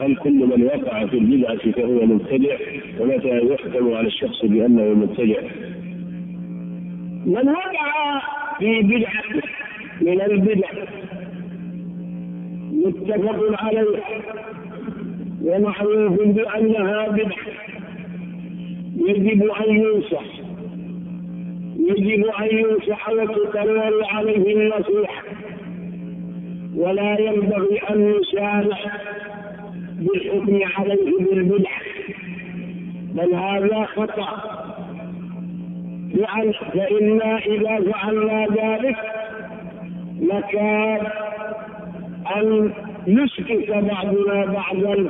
هل كل من وقع في البدعة فهو مبتدع؟ ومتى يحكم على الشخص بأنه مبتدع؟ من وقع في بدعة من البدع متفق عليه ومعروف بأنها بدعة يجب أن ينصح وتكرر عليه النصيحة، ولا ينبغي أن يسارع بالحكم عليه بالبدعة، بل هذا خطأ، فإنا إذا فعلنا ذلك نكاد أن نسكت بعضنا بعضا،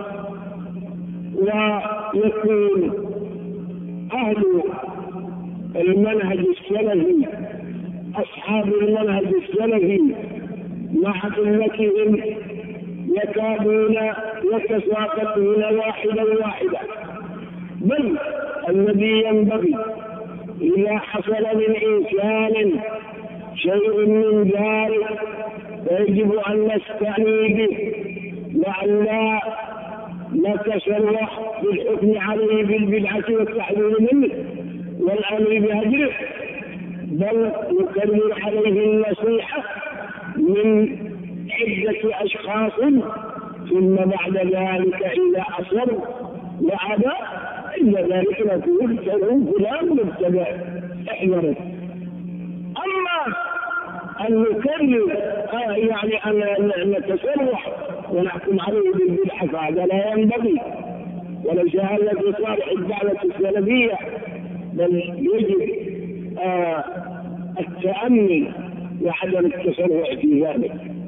ويكون أهل المنهج السلفي أصحاب المنهج السلفي مع قلتهم يكادون يتساقطون واحدا، بل الذي ينبغي إذا حصل للإنسان شيء من ذلك يجب أن نستعني به، لئلا نتشرح بالحكم عليه بالبدعة والتحذير منه والأمر بهجره، بل نكرر عليه النصيحة من عدة أشخاص، ثم بعد ذلك إذا أصر وعدا عند ذلك نقول فلان مبتدع احذره. أما أن نكرر يعني أن نتشرح ونحكم عليه بالبدعة فهذا لا ينبغي، وليس هذا في صالح الدعوة السلفية، بل يجب التأمل وعدم التسرع في ذلك.